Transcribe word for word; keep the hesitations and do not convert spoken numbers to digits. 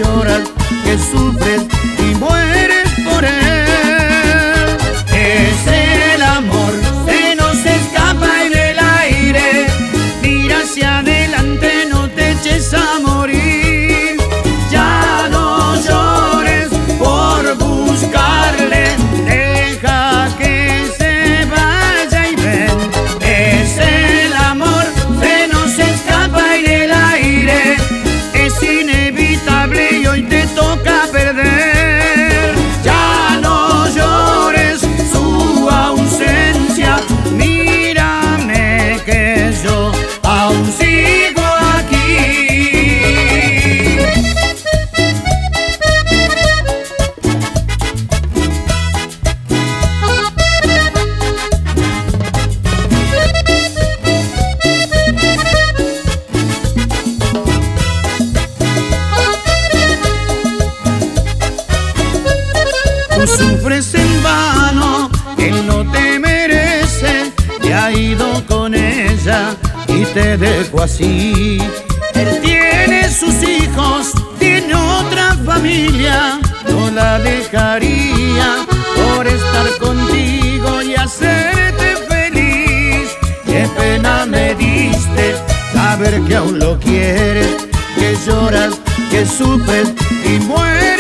lloras, que sufres y mueres por él. Es el amor, se nos escapa en el aire. Mira hacia adelante, no te eches a morir. Ya no llores por buscarle, deja que se vaya y ven. Es el amor, se nos escapa en el aire. Es inevitable y hoy te toca perder. Ya no llores su ausencia, mírame que yo aún sigo aquí. Tú sufres en vano, él no te merece, te ha ido con ella y te dejó así. Él tiene sus hijos, tiene otra familia, no la dejaría por estar contigo y hacerte feliz. Qué pena me diste saber que aún lo quieres, que lloras, que sufres y mueres